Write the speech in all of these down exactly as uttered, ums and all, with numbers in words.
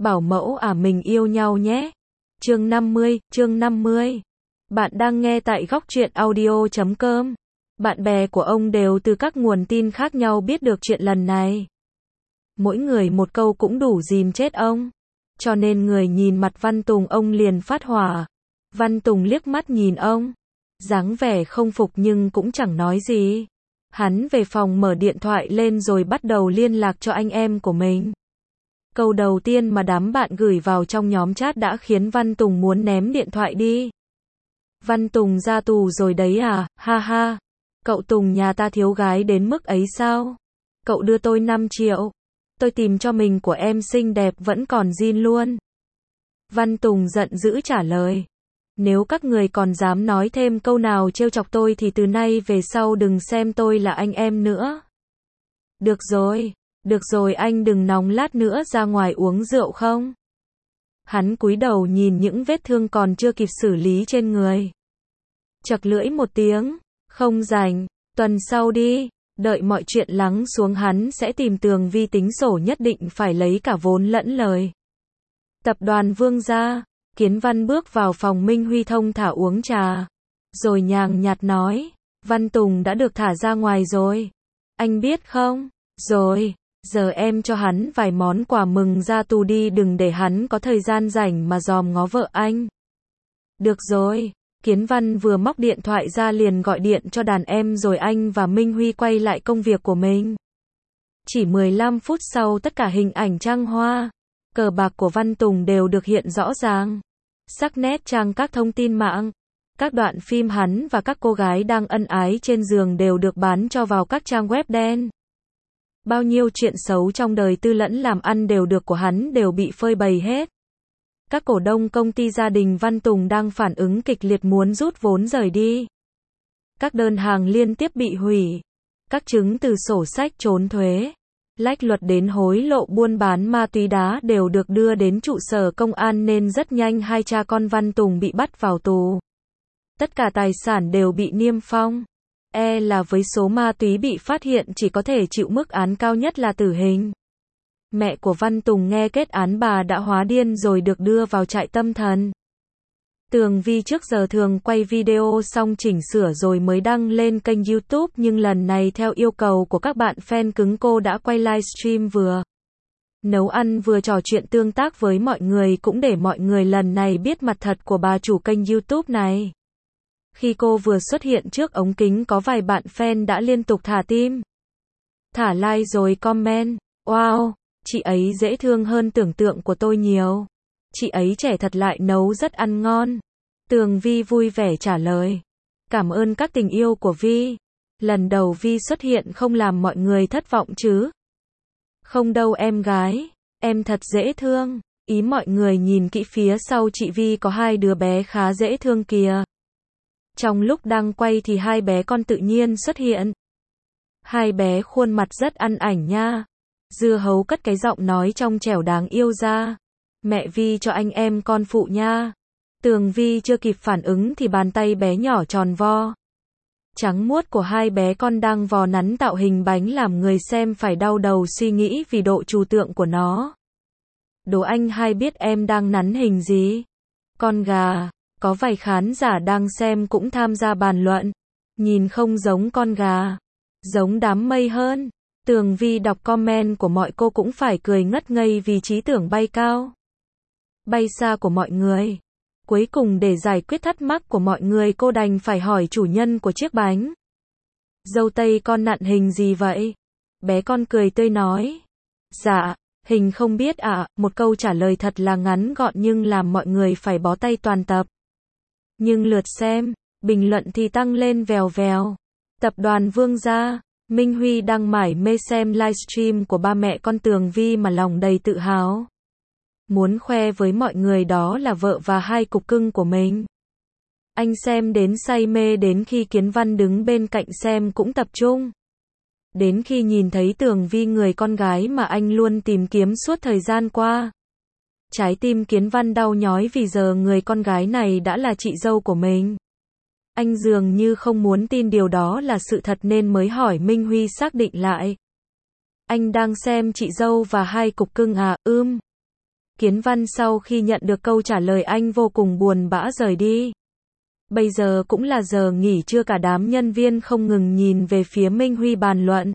Bảo mẫu à mình yêu nhau nhé. Chương năm mươi, chương năm mươi. Bạn đang nghe tại góc truyện audio chấm com. Bạn bè của ông đều từ các nguồn tin khác nhau biết được chuyện lần này. Mỗi người một câu cũng đủ dìm chết ông. Cho nên người nhìn mặt Văn Tùng ông liền phát hỏa. Văn Tùng liếc mắt nhìn ông. Dáng vẻ không phục nhưng cũng chẳng nói gì. Hắn về phòng mở điện thoại lên rồi bắt đầu liên lạc cho anh em của mình. Câu đầu tiên mà đám bạn gửi vào trong nhóm chat đã khiến Văn Tùng muốn ném điện thoại đi. Văn Tùng ra tù rồi đấy à, ha ha. Cậu Tùng nhà ta thiếu gái đến mức ấy sao? Cậu đưa tôi năm triệu. Tôi tìm cho mình của em xinh đẹp vẫn còn zin luôn. Văn Tùng giận dữ trả lời. Nếu các người còn dám nói thêm câu nào trêu chọc tôi thì từ nay về sau đừng xem tôi là anh em nữa. Được rồi, được rồi anh đừng nóng lát nữa ra ngoài uống rượu không? Hắn cúi đầu nhìn những vết thương còn chưa kịp xử lý trên người. Chật lưỡi một tiếng, không rảnh, tuần sau đi, đợi mọi chuyện lắng xuống hắn sẽ tìm Tường Vi tính sổ nhất định phải lấy cả vốn lẫn lời. Tập đoàn Vương gia. Kiến Văn bước vào phòng Minh Huy thông thả uống trà. Rồi nhàn nhạt nói, Văn Tùng đã được thả ra ngoài rồi. Anh biết không? Rồi, giờ em cho hắn vài món quà mừng ra tù đi đừng để hắn có thời gian rảnh mà dòm ngó vợ anh. Được rồi, Kiến Văn vừa móc điện thoại ra liền gọi điện cho đàn em rồi anh và Minh Huy quay lại công việc của mình. Chỉ mười lăm phút sau tất cả hình ảnh trăng hoa. Cờ bạc của Văn Tùng đều được hiện rõ ràng. Sắc nét trang các thông tin mạng. Các đoạn phim hắn và các cô gái đang ân ái trên giường đều được bán cho vào các trang web đen. Bao nhiêu chuyện xấu trong đời tư lẫn làm ăn đều được của hắn đều bị phơi bày hết. Các cổ đông công ty gia đình Văn Tùng đang phản ứng kịch liệt muốn rút vốn rời đi. Các đơn hàng liên tiếp bị hủy. Các chứng từ sổ sách trốn thuế. Lách luật đến hối lộ buôn bán ma túy đá đều được đưa đến trụ sở công an nên rất nhanh hai cha con Văn Tùng bị bắt vào tù. Tất cả tài sản đều bị niêm phong. E là với số ma túy bị phát hiện chỉ có thể chịu mức án cao nhất là tử hình. Mẹ của Văn Tùng nghe kết án bà đã hóa điên rồi được đưa vào trại tâm thần. Tường Vi trước giờ thường quay video xong chỉnh sửa rồi mới đăng lên kênh YouTube nhưng lần này theo yêu cầu của các bạn fan cứng cô đã quay livestream vừa nấu ăn vừa trò chuyện tương tác với mọi người cũng để mọi người lần này biết mặt thật của bà chủ kênh YouTube này. Khi cô vừa xuất hiện trước ống kính có vài bạn fan đã liên tục thả tim, thả like rồi comment, wow, chị ấy dễ thương hơn tưởng tượng của tôi nhiều. Chị ấy trẻ thật lại nấu rất ăn ngon. Tường Vi vui vẻ trả lời. Cảm ơn các tình yêu của Vi. Lần đầu Vi xuất hiện không làm mọi người thất vọng chứ? Không đâu em gái. Em thật dễ thương. Ý mọi người nhìn kỹ phía sau chị Vi có hai đứa bé khá dễ thương kìa. Trong lúc đang quay thì hai bé con tự nhiên xuất hiện. Hai bé khuôn mặt rất ăn ảnh nha. Dưa hấu cất cái giọng nói trong trẻo đáng yêu ra. Mẹ Vi cho anh em con phụ nha. Tường Vi chưa kịp phản ứng thì bàn tay bé nhỏ tròn vo trắng muốt của hai bé con đang vò nắn tạo hình bánh làm người xem phải đau đầu suy nghĩ vì độ trừu tượng của nó. Đố anh hai biết em đang nắn hình gì? Con gà. Có vài khán giả đang xem cũng tham gia bàn luận. Nhìn không giống con gà. Giống đám mây hơn. Tường Vi đọc comment của mọi cô cũng phải cười ngất ngây vì trí tưởng bay cao, bay xa của mọi người. Cuối cùng để giải quyết thắc mắc của mọi người cô đành phải hỏi chủ nhân của chiếc bánh. Dâu tây con nặn hình gì vậy? Bé con cười tươi nói. Dạ, hình không biết ạ, à, một câu trả lời thật là ngắn gọn nhưng làm mọi người phải bó tay toàn tập. Nhưng lượt xem, bình luận thì tăng lên vèo vèo. Tập đoàn Vương gia. Minh Huy đang mải mê xem livestream của ba mẹ con Tường Vi mà lòng đầy tự hào. Muốn khoe với mọi người đó là vợ và hai cục cưng của mình. Anh xem đến say mê đến khi Kiến Văn đứng bên cạnh xem cũng tập trung. Đến khi nhìn thấy Tường Vi người con gái mà anh luôn tìm kiếm suốt thời gian qua. Trái tim Kiến Văn đau nhói vì giờ người con gái này đã là chị dâu của mình. Anh dường như không muốn tin điều đó là sự thật nên mới hỏi Minh Huy xác định lại. Anh đang xem chị dâu và hai cục cưng à, ưm. Kiến Văn sau khi nhận được câu trả lời anh vô cùng buồn bã rời đi. Bây giờ cũng là giờ nghỉ trưa, cả đám nhân viên không ngừng nhìn về phía Minh Huy bàn luận.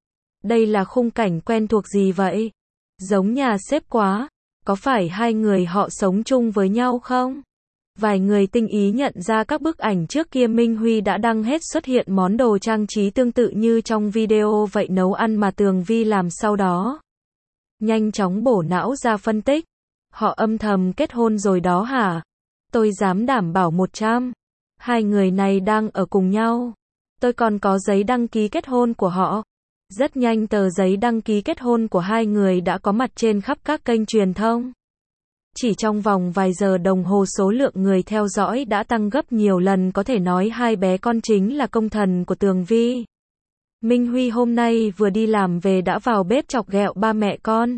Đây là khung cảnh quen thuộc gì vậy? Giống nhà sếp quá. Có phải hai người họ sống chung với nhau không? Vài người tinh ý nhận ra các bức ảnh trước kia Minh Huy đã đăng hết xuất hiện món đồ trang trí tương tự như trong video vậy nấu ăn mà Tường Vi làm sau đó. Nhanh chóng bổ não ra phân tích. Họ âm thầm kết hôn rồi đó hả? Tôi dám đảm bảo một trăm. Hai người này đang ở cùng nhau. Tôi còn có giấy đăng ký kết hôn của họ. Rất nhanh tờ giấy đăng ký kết hôn của hai người đã có mặt trên khắp các kênh truyền thông. Chỉ trong vòng vài giờ đồng hồ số lượng người theo dõi đã tăng gấp nhiều lần, có thể nói hai bé con chính là công thần của Tường Vi. Minh Huy hôm nay vừa đi làm về đã vào bếp chọc ghẹo ba mẹ con.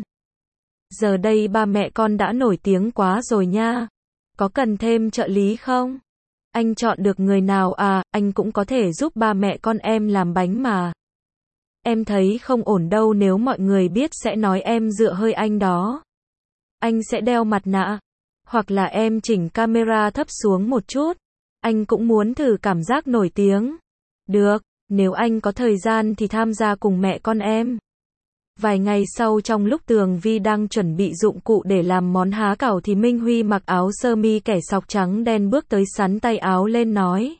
Giờ đây ba mẹ con đã nổi tiếng quá rồi nha. Có cần thêm trợ lý không? Anh chọn được người nào à, anh cũng có thể giúp ba mẹ con em làm bánh mà. Em thấy không ổn đâu, nếu mọi người biết sẽ nói em dựa hơi anh đó. Anh sẽ đeo mặt nạ. Hoặc là em chỉnh camera thấp xuống một chút. Anh cũng muốn thử cảm giác nổi tiếng. Được, nếu anh có thời gian thì tham gia cùng mẹ con em. Vài ngày sau, trong lúc Tường Vi đang chuẩn bị dụng cụ để làm món há cảo thì Minh Huy mặc áo sơ mi kẻ sọc trắng đen bước tới xắn tay áo lên nói.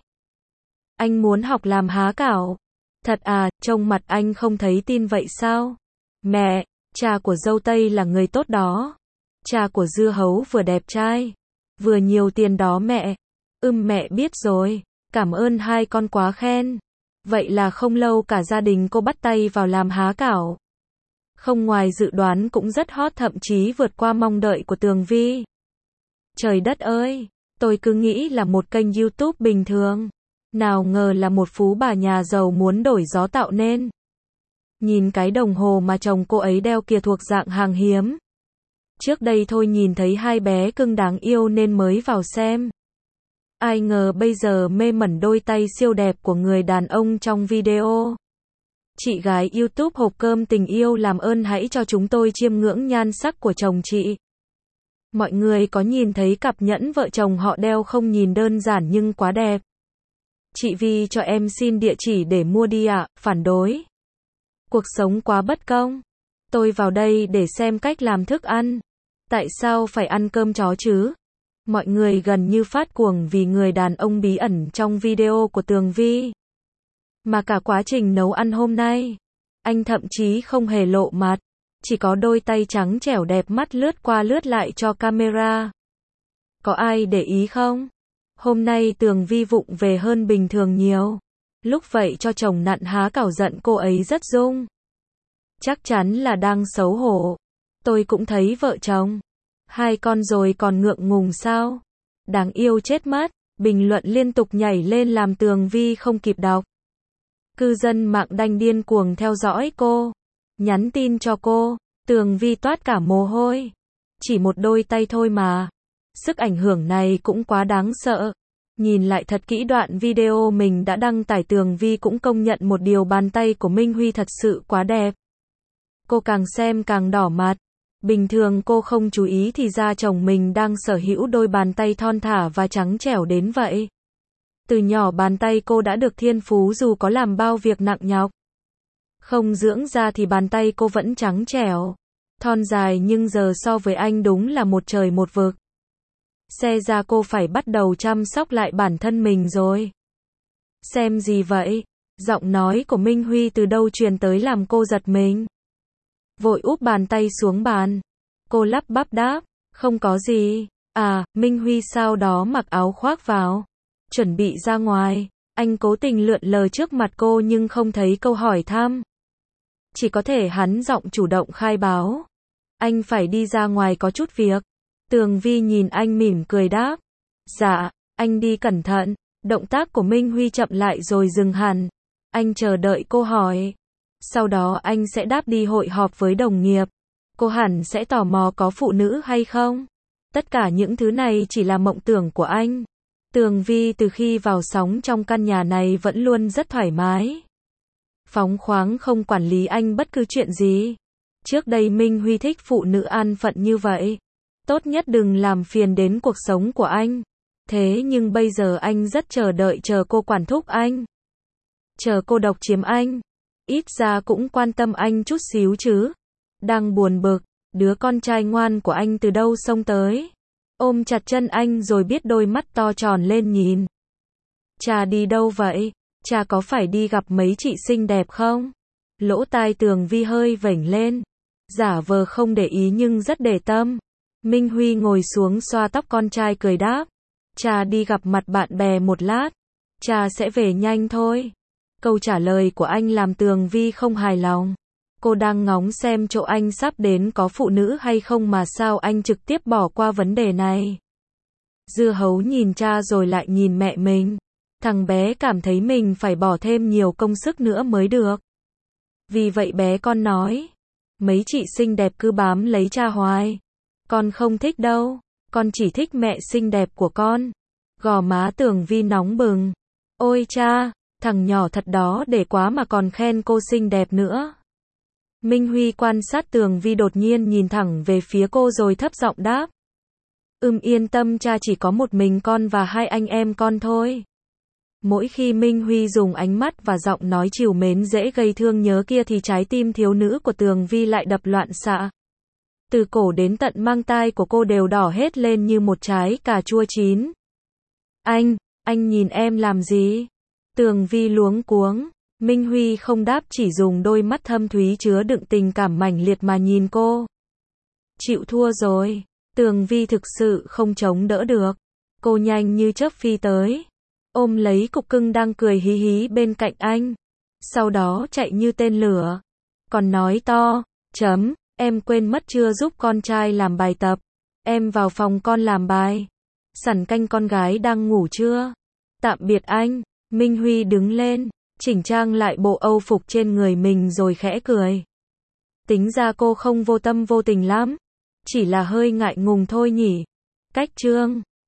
Anh muốn học làm há cảo. Thật à, trông mặt anh không thấy tin vậy sao? Mẹ, cha của dâu Tây là người tốt đó. Cha của dưa hấu vừa đẹp trai, vừa nhiều tiền đó mẹ. Ừm mẹ biết rồi, cảm ơn hai con quá khen. Vậy là không lâu cả gia đình cô bắt tay vào làm há cảo. Không ngoài dự đoán cũng rất hot, thậm chí vượt qua mong đợi của Tường Vi. Trời đất ơi, tôi cứ nghĩ là một kênh YouTube bình thường. Nào ngờ là một phú bà nhà giàu muốn đổi gió tạo nên. Nhìn cái đồng hồ mà chồng cô ấy đeo kìa, thuộc dạng hàng hiếm. Trước đây thôi nhìn thấy hai bé cưng đáng yêu nên mới vào xem. Ai ngờ bây giờ mê mẩn đôi tay siêu đẹp của người đàn ông trong video. Chị gái YouTube hộp cơm tình yêu, làm ơn hãy cho chúng tôi chiêm ngưỡng nhan sắc của chồng chị. Mọi người có nhìn thấy cặp nhẫn vợ chồng họ đeo không? Nhìn đơn giản nhưng quá đẹp. Chị Vi cho em xin địa chỉ để mua đi ạ. Phản đối. Cuộc sống quá bất công. Tôi vào đây để xem cách làm thức ăn. Tại sao phải ăn cơm chó chứ? Mọi người gần như phát cuồng vì người đàn ông bí ẩn trong video của Tường Vi. Mà cả quá trình nấu ăn hôm nay, anh thậm chí không hề lộ mặt. Chỉ có đôi tay trắng trẻo đẹp mắt lướt qua lướt lại cho camera. Có ai để ý không? Hôm nay Tường Vi vụng về hơn bình thường nhiều. Lúc vậy cho chồng nặn há cảo giận cô ấy rất rung. Chắc chắn là đang xấu hổ. Tôi cũng thấy vợ chồng. Hai con rồi còn ngượng ngùng sao? Đáng yêu chết mất. Bình luận liên tục nhảy lên làm Tường Vi không kịp đọc. Cư dân mạng đanh điên cuồng theo dõi cô. Nhắn tin cho cô. Tường Vi toát cả mồ hôi. Chỉ một đôi tay thôi mà. Sức ảnh hưởng này cũng quá đáng sợ. Nhìn lại thật kỹ đoạn video mình đã đăng tải, Tường Vi cũng công nhận một điều, bàn tay của Minh Huy thật sự quá đẹp. Cô càng xem càng đỏ mặt. Bình thường cô không chú ý thì ra chồng mình đang sở hữu đôi bàn tay thon thả và trắng trẻo đến vậy. Từ nhỏ bàn tay cô đã được thiên phú, dù có làm bao việc nặng nhọc. Không dưỡng da thì bàn tay cô vẫn trắng trẻo, thon dài, nhưng giờ so với anh đúng là một trời một vực. Xe ra cô phải bắt đầu chăm sóc lại bản thân mình rồi. Xem gì vậy? Giọng nói của Minh Huy từ đâu truyền tới làm cô giật mình. Vội úp bàn tay xuống bàn. Cô lắp bắp đáp, không có gì. À, Minh Huy sau đó mặc áo khoác vào. Chuẩn bị ra ngoài. Anh cố tình lượn lờ trước mặt cô nhưng không thấy câu hỏi thăm. Chỉ có thể hắn giọng chủ động khai báo. Anh phải đi ra ngoài có chút việc. Tường Vi nhìn anh mỉm cười đáp. Dạ, anh đi cẩn thận. Động tác của Minh Huy chậm lại rồi dừng hẳn. Anh chờ đợi cô hỏi. Sau đó anh sẽ đáp đi hội họp với đồng nghiệp. Cô hẳn sẽ tò mò có phụ nữ hay không. Tất cả những thứ này chỉ là mộng tưởng của anh. Tường Vi từ khi vào sống trong căn nhà này vẫn luôn rất thoải mái. Phóng khoáng, không quản lý anh bất cứ chuyện gì. Trước đây Minh Huy thích phụ nữ an phận như vậy. Tốt nhất đừng làm phiền đến cuộc sống của anh. Thế nhưng bây giờ anh rất chờ đợi chờ cô quản thúc anh. Chờ cô độc chiếm anh. Ít ra cũng quan tâm anh chút xíu chứ. Đang buồn bực, đứa con trai ngoan của anh từ đâu xông tới. Ôm chặt chân anh rồi biết đôi mắt to tròn lên nhìn. Cha đi đâu vậy? Cha có phải đi gặp mấy chị xinh đẹp không? Lỗ tai Tường Vi hơi vểnh lên. Giả vờ không để ý nhưng rất để tâm. Minh Huy ngồi xuống xoa tóc con trai cười đáp. Cha đi gặp mặt bạn bè một lát. Cha sẽ về nhanh thôi. Câu trả lời của anh làm Tường Vi không hài lòng. Cô đang ngóng xem chỗ anh sắp đến có phụ nữ hay không mà sao anh trực tiếp bỏ qua vấn đề này. Dưa hấu nhìn cha rồi lại nhìn mẹ mình. Thằng bé cảm thấy mình phải bỏ thêm nhiều công sức nữa mới được. Vì vậy bé con nói. Mấy chị xinh đẹp cứ bám lấy cha hoài. Con không thích đâu. Con chỉ thích mẹ xinh đẹp của con. Gò má Tường Vi nóng bừng. Ôi cha, thằng nhỏ thật đó để quá mà còn khen cô xinh đẹp nữa. Minh Huy quan sát Tường Vi đột nhiên nhìn thẳng về phía cô rồi thấp giọng đáp. Ừm yên tâm cha chỉ có một mình con và hai anh em con thôi. Mỗi khi Minh Huy dùng ánh mắt và giọng nói trìu mến dễ gây thương nhớ kia thì trái tim thiếu nữ của Tường Vi lại đập loạn xạ. Từ cổ đến tận mang tai của cô đều đỏ hết lên như một trái cà chua chín. Anh, anh nhìn em làm gì? Tường Vi luống cuống. Minh Huy không đáp chỉ dùng đôi mắt thâm thúy chứa đựng tình cảm mãnh liệt mà nhìn cô. Chịu thua rồi. Tường Vi thực sự không chống đỡ được. Cô nhanh như chớp phi tới. Ôm lấy cục cưng đang cười hí hí bên cạnh anh. Sau đó chạy như tên lửa. Còn nói to, chấm, em quên mất chưa giúp con trai làm bài tập. Em vào phòng con làm bài. Sẵn canh con gái đang ngủ chưa? Tạm biệt anh. Minh Huy đứng lên, chỉnh trang lại bộ âu phục trên người mình rồi khẽ cười. Tính ra cô không vô tâm vô tình lắm. Chỉ là hơi ngại ngùng thôi nhỉ. Cách chương